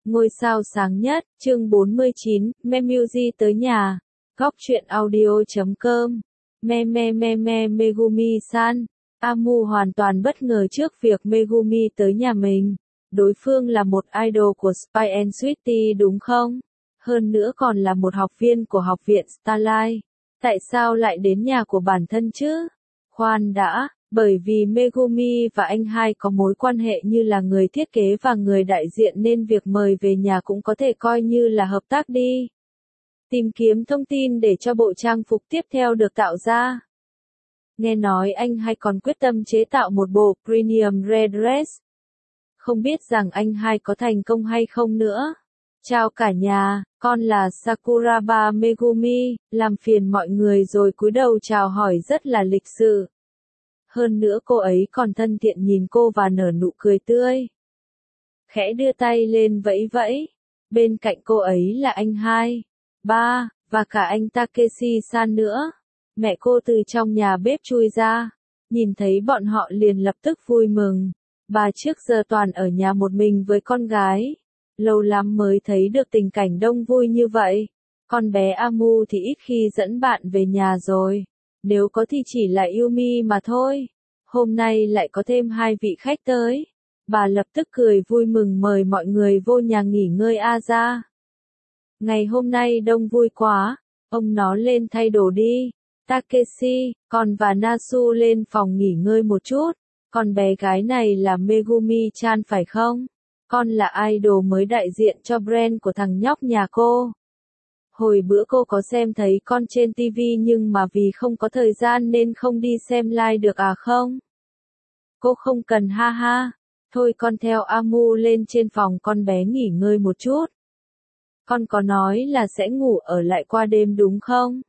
Ngôi sao sáng nhất, chương 49, Memuji tới nhà. Góc truyện audio.com. Megumi-san. Amu hoàn toàn bất ngờ trước việc Megumi tới nhà mình. Đối phương là một idol của Spy and Sweetie đúng không? Hơn nữa còn là một học viên của học viện Starlight. Tại sao lại đến nhà của bản thân chứ? Khoan đã, bởi vì Megumi và anh hai có mối quan hệ như là người thiết kế và người đại diện nên việc mời về nhà cũng có thể coi như là hợp tác đi. Tìm kiếm thông tin để cho bộ trang phục tiếp theo được tạo ra. Nghe nói anh hai còn quyết tâm chế tạo một bộ premium red dress. Không biết rằng anh hai có thành công hay không nữa. Chào cả nhà, con là Sakuraba Megumi, làm phiền mọi người rồi cúi đầu chào hỏi rất là lịch sự. Hơn nữa cô ấy còn thân thiện nhìn cô và nở nụ cười tươi. Khẽ đưa tay lên vẫy vẫy. Bên cạnh cô ấy là anh hai, ba, và cả anh Takeshi-san nữa. Mẹ cô từ trong nhà bếp chui ra. Nhìn thấy bọn họ liền lập tức vui mừng. Bà trước giờ toàn ở nhà một mình với con gái. Lâu lắm mới thấy được tình cảnh đông vui như vậy. Con bé Amu thì ít khi dẫn bạn về nhà rồi. Nếu có thì chỉ là Yumi mà thôi. Hôm nay lại có thêm hai vị khách tới. Bà lập tức cười vui mừng mời mọi người vô nhà nghỉ ngơi ra. Ngày hôm nay đông vui quá. Ông nó lên thay đồ đi. Takeshi, con và Nasu lên phòng nghỉ ngơi một chút. Con bé gái này là Megumi-chan phải không? Con là idol mới đại diện cho brand của thằng nhóc nhà cô. Hồi bữa cô có xem thấy con trên TV nhưng mà vì không có thời gian nên không đi xem live được à không? Cô không cần ha ha. Thôi con theo Amu lên trên phòng con bé nghỉ ngơi một chút. Con có nói là sẽ ngủ ở lại qua đêm đúng không?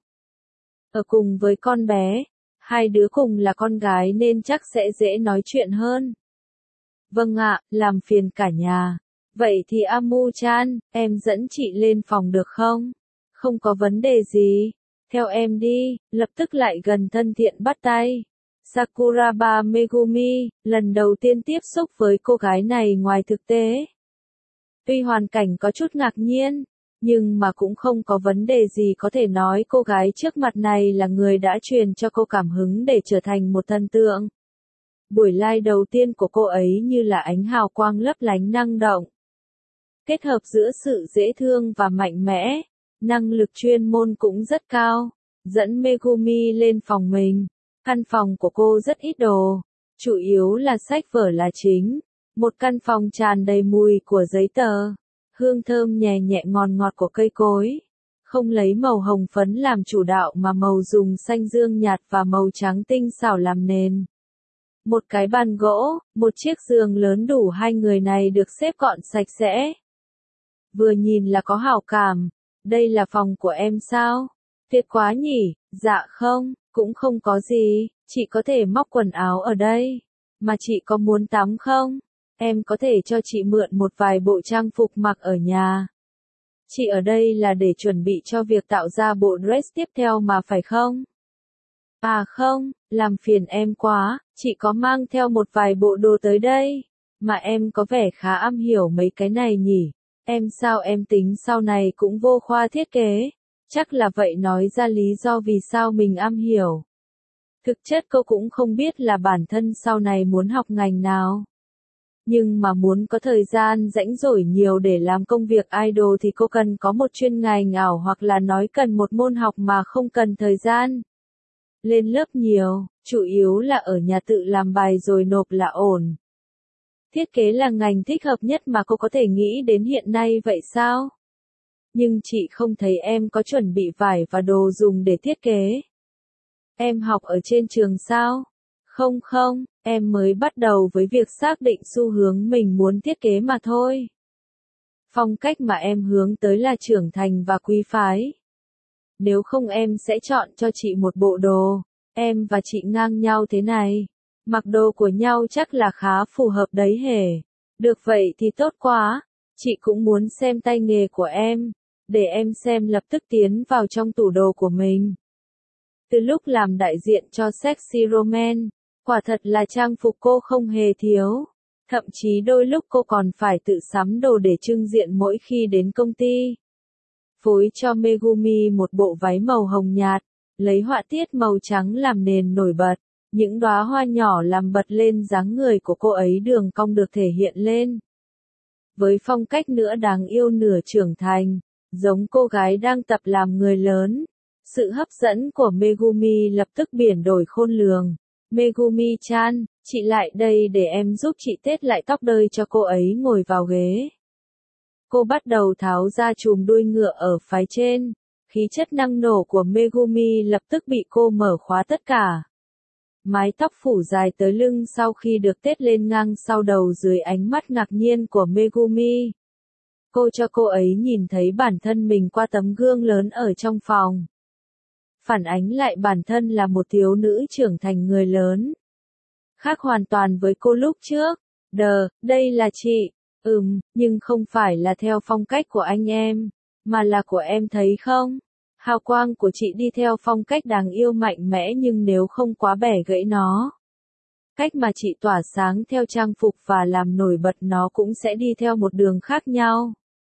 Ở cùng với con bé. Hai đứa cùng là con gái nên chắc sẽ dễ nói chuyện hơn. Vâng ạ, làm phiền cả nhà. Vậy thì Amu-chan, em dẫn chị lên phòng được không? Không có vấn đề gì. Theo em đi, lập tức lại gần thân thiện bắt tay. Sakuraba Megumi, lần đầu tiên tiếp xúc với cô gái này ngoài thực tế. Tuy hoàn cảnh có chút ngạc nhiên, nhưng mà cũng không có vấn đề gì có thể nói cô gái trước mặt này là người đã truyền cho cô cảm hứng để trở thành một thần tượng. Buổi live đầu tiên của cô ấy như là ánh hào quang lấp lánh năng động. Kết hợp giữa sự dễ thương và mạnh mẽ, năng lực chuyên môn cũng rất cao, dẫn Megumi lên phòng mình. Căn phòng của cô rất ít đồ, chủ yếu là sách vở là chính. Một căn phòng tràn đầy mùi của giấy tờ, hương thơm nhẹ nhẹ ngọt ngọt của cây cối. Không lấy màu hồng phấn làm chủ đạo mà màu dùng xanh dương nhạt và màu trắng tinh xảo làm nền. Một cái bàn gỗ, một chiếc giường lớn đủ hai người này được xếp gọn sạch sẽ. Vừa nhìn là có hảo cảm. Đây là phòng của em sao? Tuyệt quá nhỉ? Dạ không, cũng không có gì, chị có thể móc quần áo ở đây. Mà chị có muốn tắm không? Em có thể cho chị mượn một vài bộ trang phục mặc ở nhà. Chị ở đây là để chuẩn bị cho việc tạo ra bộ dress tiếp theo mà phải không? À không, làm phiền em quá, chị có mang theo một vài bộ đồ tới đây. Mà em có vẻ khá am hiểu mấy cái này nhỉ? Em sao em tính sau này cũng vô khoa thiết kế? Chắc là vậy nói ra lý do vì sao mình am hiểu. Thực chất cô cũng không biết là bản thân sau này muốn học ngành nào. Nhưng mà muốn có thời gian rảnh rỗi nhiều để làm công việc idol thì cô cần có một chuyên ngành ảo hoặc là nói cần một môn học mà không cần thời gian. Lên lớp nhiều, chủ yếu là ở nhà tự làm bài rồi nộp là ổn. Thiết kế là ngành thích hợp nhất mà cô có thể nghĩ đến hiện nay vậy sao? Nhưng chị không thấy em có chuẩn bị vải và đồ dùng để thiết kế. Em học ở trên trường sao? Không, em mới bắt đầu với việc xác định xu hướng mình muốn thiết kế mà thôi. Phong cách mà em hướng tới là trưởng thành và quý phái. Nếu không em sẽ chọn cho chị một bộ đồ. Em và chị ngang nhau thế này. Mặc đồ của nhau chắc là khá phù hợp đấy hề. Được vậy thì tốt quá. Chị cũng muốn xem tay nghề của em. Để em xem lập tức tiến vào trong tủ đồ của mình. Từ lúc làm đại diện cho Sexy Romance, quả thật là trang phục cô không hề thiếu. Thậm chí đôi lúc cô còn phải tự sắm đồ để trưng diện mỗi khi đến công ty. Phối cho Megumi một bộ váy màu hồng nhạt, lấy họa tiết màu trắng làm nền nổi bật. Những đóa hoa nhỏ làm bật lên dáng người của cô ấy, đường cong được thể hiện lên. Với phong cách nửa đáng yêu nửa trưởng thành, giống cô gái đang tập làm người lớn. Sự hấp dẫn của Megumi lập tức biển đổi khôn lường. Megumi-chan, chị lại đây để em giúp chị tết lại tóc đơi cho cô ấy, ngồi vào ghế. Cô bắt đầu tháo ra chùm đuôi ngựa ở phái trên. Khí chất năng nổ của Megumi lập tức bị cô mở khóa tất cả. Mái tóc phủ dài tới lưng sau khi được tết lên ngang sau đầu dưới ánh mắt ngạc nhiên của Megumi. Cô cho cô ấy nhìn thấy bản thân mình qua tấm gương lớn ở trong phòng. Phản ánh lại bản thân là một thiếu nữ trưởng thành người lớn. Khác hoàn toàn với cô lúc trước. Đây là chị. Nhưng không phải là theo phong cách của anh em, mà là của em, thấy không? Hào quang của chị đi theo phong cách đáng yêu mạnh mẽ, nhưng nếu không quá bẻ gãy nó. Cách mà chị tỏa sáng theo trang phục và làm nổi bật nó cũng sẽ đi theo một đường khác nhau.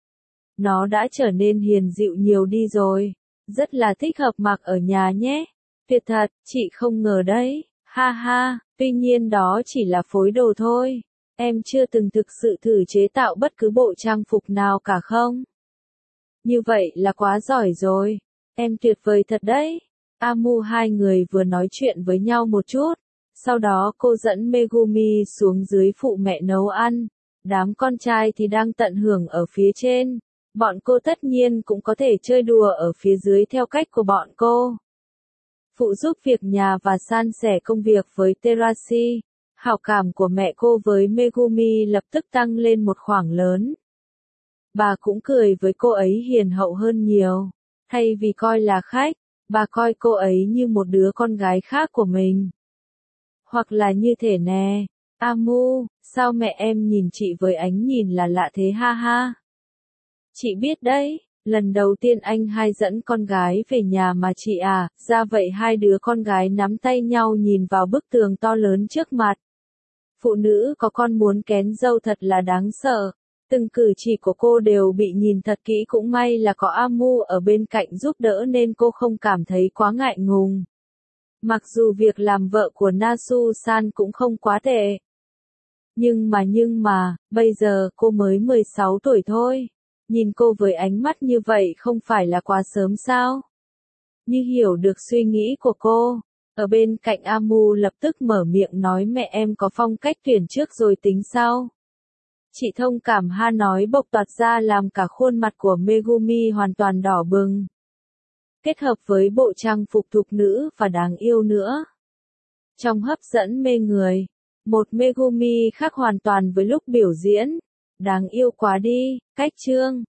Nó đã trở nên hiền dịu nhiều đi rồi. Rất là thích hợp mặc ở nhà nhé. Tuyệt thật, chị không ngờ đấy. Ha ha, tuy nhiên đó chỉ là phối đồ thôi. Em chưa từng thực sự thử chế tạo bất cứ bộ trang phục nào cả không? Như vậy là quá giỏi rồi. Em tuyệt vời thật đấy. Amu, hai người vừa nói chuyện với nhau một chút. Sau đó cô dẫn Megumi xuống dưới phụ mẹ nấu ăn. Đám con trai thì đang tận hưởng ở phía trên. Bọn cô tất nhiên cũng có thể chơi đùa ở phía dưới theo cách của bọn cô. Phụ giúp việc nhà và san sẻ công việc với Terashi. Hảo cảm của mẹ cô với Megumi lập tức tăng lên một khoảng lớn. Bà cũng cười với cô ấy hiền hậu hơn nhiều. Thay vì coi là khách, bà coi cô ấy như một đứa con gái khác của mình. Hoặc là như thể nè, Amu, sao mẹ em nhìn chị với ánh nhìn là lạ thế ha ha? Chị biết đấy, lần đầu tiên anh hai dẫn con gái về nhà mà chị à, ra vậy hai đứa con gái nắm tay nhau nhìn vào bức tường to lớn trước mặt. Phụ nữ có con muốn kén dâu thật là đáng sợ. Từng cử chỉ của cô đều bị nhìn thật kỹ, cũng may là có Amu ở bên cạnh giúp đỡ nên cô không cảm thấy quá ngại ngùng. Mặc dù việc làm vợ của Nasu-san cũng không quá tệ. Nhưng mà, bây giờ cô mới 16 tuổi thôi. Nhìn cô với ánh mắt như vậy không phải là quá sớm sao? Như hiểu được suy nghĩ của cô. Ở bên cạnh Amu lập tức mở miệng nói, mẹ em có phong cách tuyển trước rồi tính sau. Chị thông cảm ha, nói bộc toạt ra làm cả khuôn mặt của Megumi hoàn toàn đỏ bừng. Kết hợp với bộ trang phục thục nữ và đáng yêu nữa. Trong hấp dẫn mê người, một Megumi khác hoàn toàn với lúc biểu diễn. Đáng yêu quá đi, cách chương.